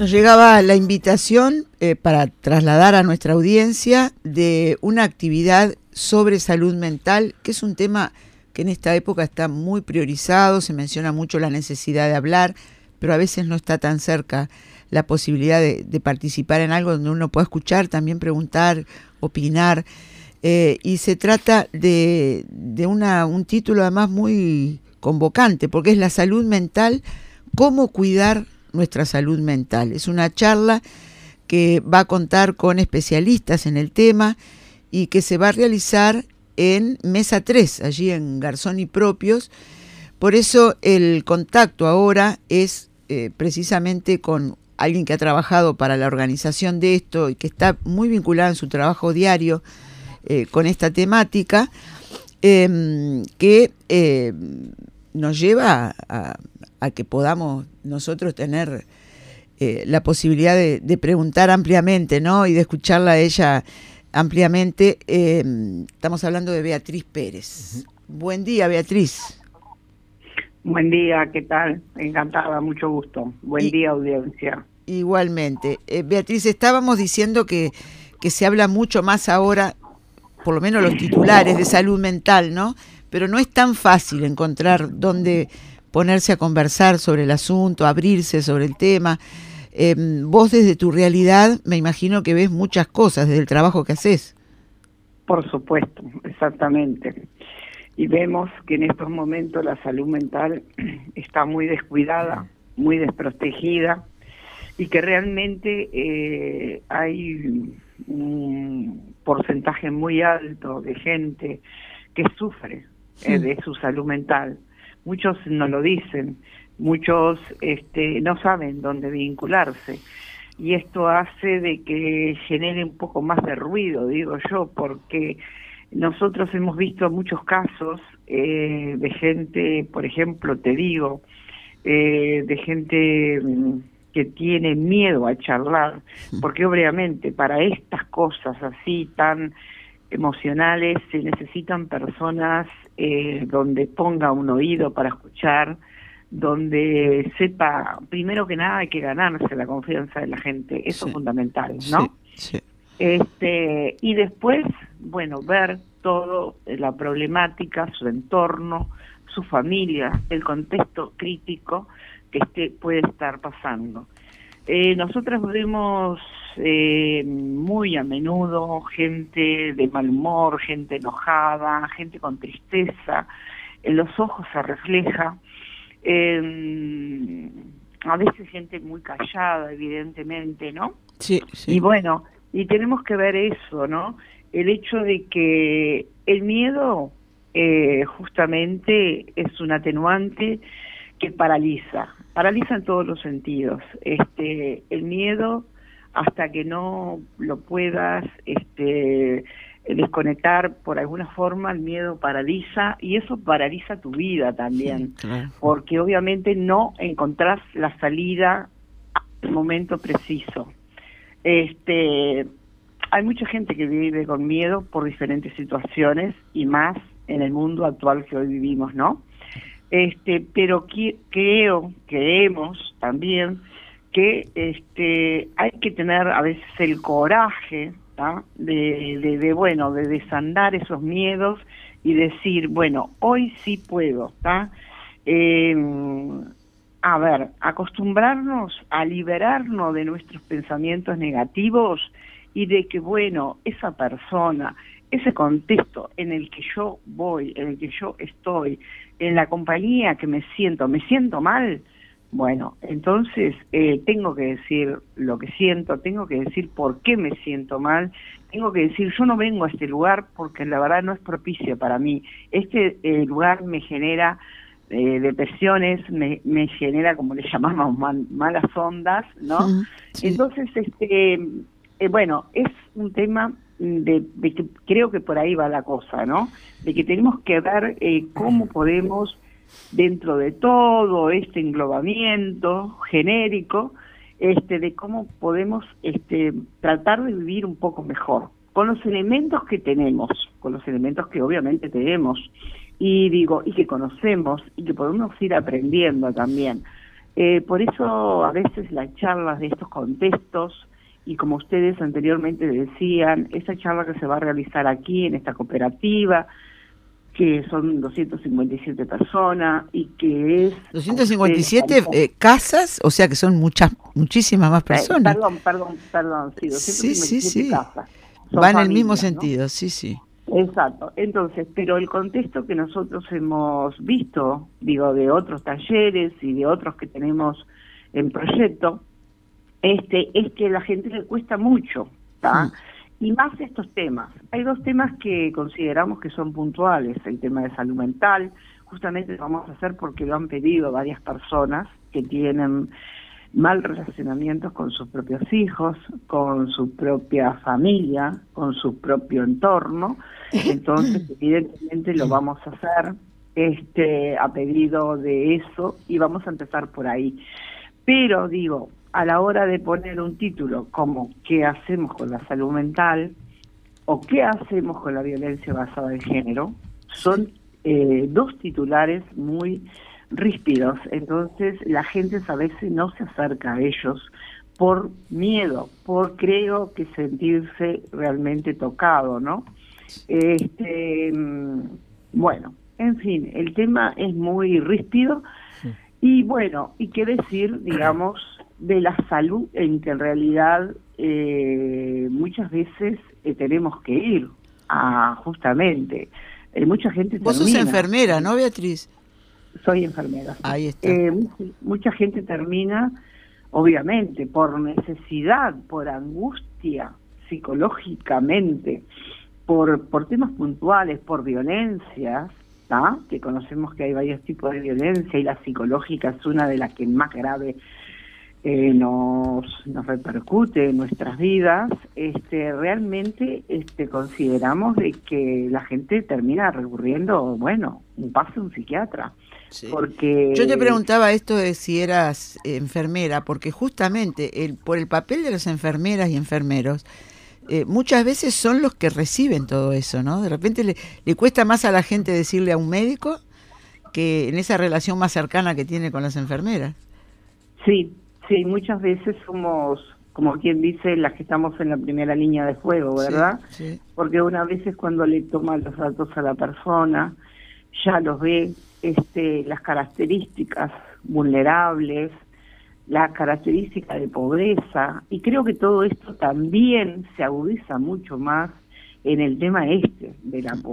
Nos llegaba la invitación para trasladar a nuestra audiencia de una actividad sobre salud mental, que es un tema que en esta época está muy priorizado, se menciona mucho la necesidad de hablar, pero a veces no está tan cerca la posibilidad de participar en algo donde uno pueda escuchar, también preguntar, opinar, y se trata de un título además muy convocante, porque es la salud mental, cómo cuidar nuestra salud mental. Es una charla que va a contar con especialistas en el tema y que se va a realizar en Mesa 3, allí en Garzón y Propios. Por eso el contacto ahora es precisamente con alguien que ha trabajado para la organización de esto y que está muy vinculado en su trabajo diario con esta temática, que nos lleva a que podamos nosotros tener la posibilidad de preguntar ampliamente, ¿no? Y de escucharla a ella ampliamente. Estamos hablando de Beatriz Pérez. Buen día, Beatriz. Buen día, ¿qué tal? Encantada, mucho gusto. Buen día, audiencia. Igualmente. Beatriz, estábamos diciendo que se habla mucho más ahora, por lo menos los titulares, de salud mental, ¿no? Pero no es tan fácil encontrar dónde ponerse a conversar sobre el asunto, abrirse sobre el tema. Vos desde tu realidad me imagino que ves muchas cosas desde el trabajo que haces. Por supuesto, exactamente. Y vemos que en estos momentos la salud mental está muy descuidada, muy desprotegida, y que realmente hay un porcentaje muy alto de gente que sufre de su salud mental. Muchos no lo dicen, muchos no saben dónde vincularse, y esto hace de que genere un poco más de ruido, digo yo, porque nosotros hemos visto muchos casos de gente, por ejemplo, te digo, de gente que tiene miedo a charlar, porque obviamente para estas cosas así tan emocionales se necesitan personas donde ponga un oído para escuchar, donde sepa, primero que nada hay que ganarse la confianza de la gente, eso es fundamental, ¿no? Sí. Y después, bueno, ver todo, la problemática, su entorno, su familia, el contexto crítico que puede estar pasando. Nosotros vemos muy a menudo gente de mal humor, gente enojada, gente con tristeza, en los ojos se refleja, a veces gente muy callada, evidentemente, ¿no? Sí. Y bueno, y tenemos que ver eso, ¿no? El hecho de que el miedo justamente es un atenuante que paraliza en todos los sentidos. El miedo, hasta que no lo puedas desconectar por alguna forma, el miedo paraliza, y eso paraliza tu vida también, Claro. porque obviamente no encontrás la salida al momento preciso. Hay mucha gente que vive con miedo por diferentes situaciones, y más en el mundo actual que hoy vivimos, ¿no? Pero creemos también que hay que tener a veces el coraje, ¿tá? de desandar esos miedos y decir, bueno, hoy sí puedo, ¿tá? Acostumbrarnos a liberarnos de nuestros pensamientos negativos, y de que, bueno, esa persona, ese contexto en el que yo voy, en el que yo estoy, en la compañía que me siento mal, bueno, entonces tengo que decir lo que siento, tengo que decir por qué me siento mal, tengo que decir, yo no vengo a este lugar porque la verdad no es propicio para mí, este lugar me genera depresiones, me genera, como le llamamos, malas ondas, ¿no? Sí. Entonces, bueno, es un tema de que creo que por ahí va la cosa, ¿no? De que tenemos que ver cómo podemos, dentro de todo este englobamiento genérico, de cómo podemos tratar de vivir un poco mejor, con los elementos que tenemos, con los elementos que obviamente tenemos, y que conocemos, y que podemos ir aprendiendo también. Por eso a veces las charlas de estos contextos, y como ustedes anteriormente decían, esa charla que se va a realizar aquí en esta cooperativa, que son 257 personas y que es... 257 casas, o sea que son muchísimas más personas. Perdón, sí, 257 Sí. casas. Va en el familias, mismo ¿no? sentido, sí. Exacto. Entonces, pero el contexto que nosotros hemos visto, digo, de otros talleres y de otros que tenemos en proyecto, es que a la gente le cuesta mucho, ¿tá? Y más estos temas. Hay dos temas que consideramos que son puntuales. El tema de salud mental, justamente lo vamos a hacer porque lo han pedido varias personas que tienen mal relacionamientos con sus propios hijos, con su propia familia, con su propio entorno. Entonces, evidentemente lo vamos a hacer a pedido de eso y vamos a empezar por ahí. Pero digo, a la hora de poner un título como ¿qué hacemos con la salud mental? O ¿qué hacemos con la violencia basada en género? Son dos titulares muy ríspidos, entonces la gente a veces no se acerca a ellos por miedo, por creo que sentirse realmente tocado, ¿no? Bueno, en fin, el tema es muy ríspido y bueno, y qué decir, digamos, de la salud en que en realidad muchas veces tenemos que ir a justamente, mucha gente Vos sos enfermera, ¿no, Beatriz? Soy enfermera. Sí. Ahí está. Mucha gente termina, obviamente, por necesidad, por angustia psicológicamente, por temas puntuales, por violencias, ¿tá? Que conocemos que hay varios tipos de violencia y la psicológica es una de las que más grave nos repercute en nuestras vidas. Realmente consideramos de que la gente termina recurriendo, bueno, un paso a un psiquiatra. Sí. Porque yo te preguntaba esto de si eras enfermera, porque justamente por el papel de las enfermeras y enfermeros, muchas veces son los que reciben todo eso, ¿no? De repente le cuesta más a la gente decirle a un médico que en esa relación más cercana que tiene con las enfermeras. Sí, muchas veces somos, como quien dice, las que estamos en la primera línea de fuego, ¿verdad? Sí. Porque una vez cuando le toma los datos a la persona, ya los ve, las características vulnerables, la característica de pobreza, y creo que todo esto también se agudiza mucho más en el tema de la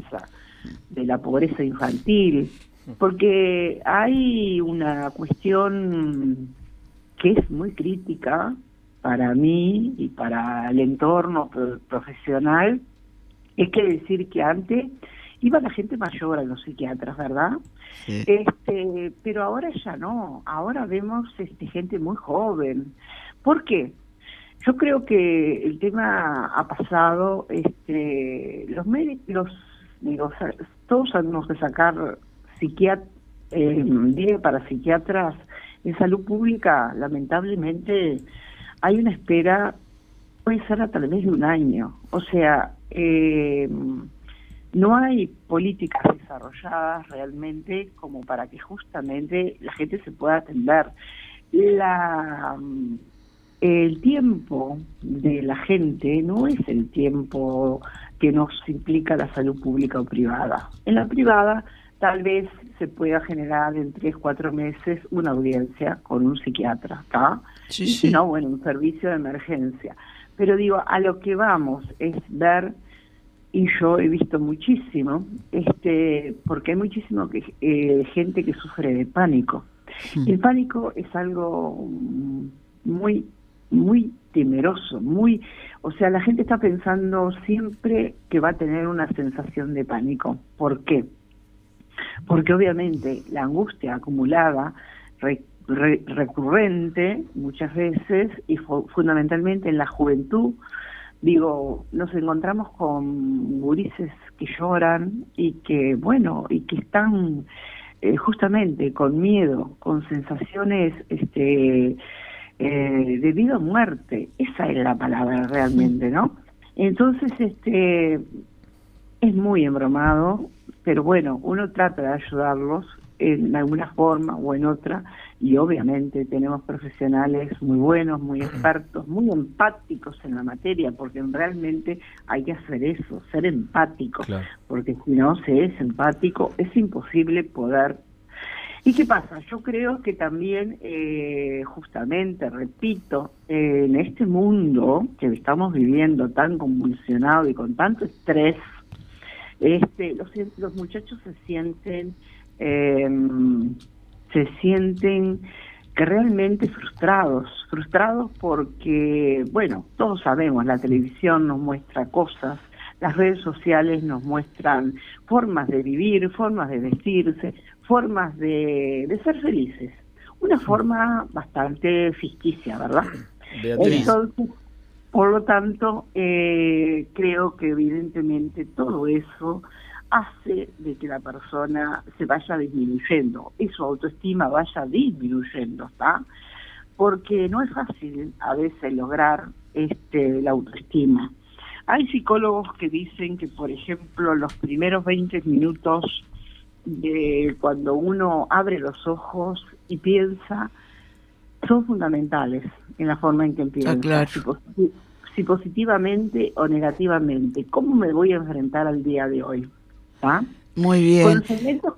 pobreza infantil, porque hay una cuestión que es muy crítica para mí y para el entorno profesional, es que decir que antes iba la gente mayor a los psiquiatras, ¿verdad? Sí. Pero ahora ya no, ahora vemos gente muy joven. ¿Por qué? Yo creo que el tema ha pasado, los médicos, todos tenemos que sacar para psiquiatras en salud pública. Lamentablemente hay una espera, puede ser a través de un año, o sea, no hay políticas desarrolladas realmente como para que justamente la gente se pueda atender. El tiempo de la gente no es el tiempo que nos implica la salud pública o privada. En la privada tal vez se pueda generar en 3-4 meses una audiencia con un psiquiatra, ¿está? Sí, y sí. si no, bueno, un servicio de emergencia. Pero digo, a lo que vamos es ver, y yo he visto muchísimo, porque hay muchísimo gente que sufre de pánico. El pánico es algo muy, muy temeroso, o sea, la gente está pensando siempre que va a tener una sensación de pánico. ¿Por qué? Porque obviamente la angustia acumulada, recurrente muchas veces, y fundamentalmente en la juventud, digo, nos encontramos con gurises que lloran y que, bueno, y que están justamente con miedo, con sensaciones de vida o muerte. Esa es la palabra realmente, ¿no? Entonces, es muy embromado, pero bueno, uno trata de ayudarlos en alguna forma o en otra, y obviamente tenemos profesionales muy buenos, muy expertos, muy empáticos en la materia, porque realmente hay que hacer eso, ser empático, claro. Porque si no se es empático es imposible poder. ¿Y qué pasa? Yo creo que también, justamente, repito, en este mundo que estamos viviendo tan convulsionado y con tanto estrés, los muchachos se sienten que realmente frustrados porque, bueno, todos sabemos, la televisión nos muestra cosas, las redes sociales nos muestran formas de vivir, formas de vestirse, formas de ser felices. Una forma bastante ficticia, ¿verdad? Beatriz. Entonces, por lo tanto, creo que evidentemente todo eso hace de que la persona se vaya disminuyendo y su autoestima vaya disminuyendo, ¿está? Porque no es fácil a veces lograr la autoestima. Hay psicólogos que dicen que, por ejemplo, los primeros 20 minutos de cuando uno abre los ojos y piensa son fundamentales en la forma en que empieza. Claro. Si positivamente o negativamente, ¿cómo me voy a enfrentar al día de hoy? ¿Ah? Muy bien. Con los elementos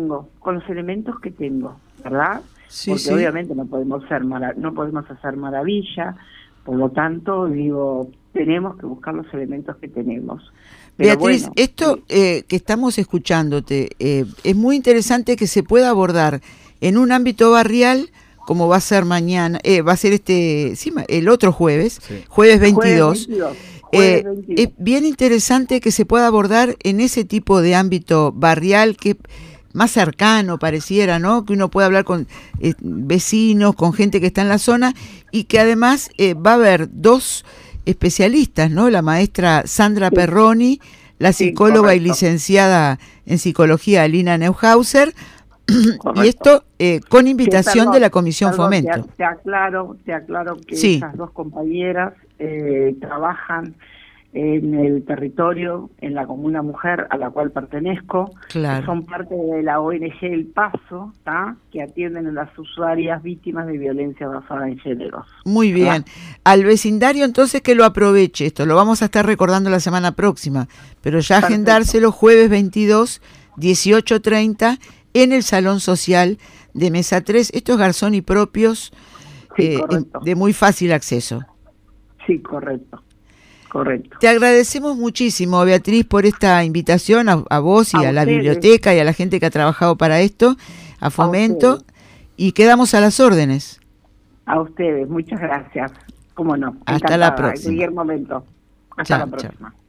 que tengo, ¿verdad? Sí, porque obviamente no podemos hacer maravilla, por lo tanto, digo, tenemos que buscar los elementos que tenemos. Pero Beatriz, bueno, esto que estamos escuchándote, es muy interesante que se pueda abordar en un ámbito barrial, como va a ser mañana, va a ser el otro jueves, jueves 22. Es bien interesante que se pueda abordar en ese tipo de ámbito barrial que más cercano pareciera, ¿no? Que uno pueda hablar con vecinos, con gente que está en la zona y que además va a haber dos especialistas, ¿no? La maestra Sandra Perroni, la psicóloga y licenciada en psicología Alina Neuhauser, y esto con invitación de la Comisión Fomento. Te aclaro que esas dos compañeras trabajan en el territorio, en la Comuna Mujer, a la cual pertenezco, claro. Son parte de la ONG El Paso, ¿tá? Que atienden a las usuarias víctimas de violencia basada en género. Muy bien. Al vecindario entonces que lo aproveche, esto lo vamos a estar recordando la semana próxima, pero ya agendárselo jueves 22, 18:30 en el Salón Social de Mesa 3, estos Garzoni propios, de muy fácil acceso. Sí, correcto. Te agradecemos muchísimo, Beatriz, por esta invitación a vos y a la biblioteca y a la gente que ha trabajado para esto, a Fomento, y quedamos a las órdenes. A ustedes, muchas gracias. Cómo no. Hasta la próxima. En cualquier momento. Hasta la próxima. Chao.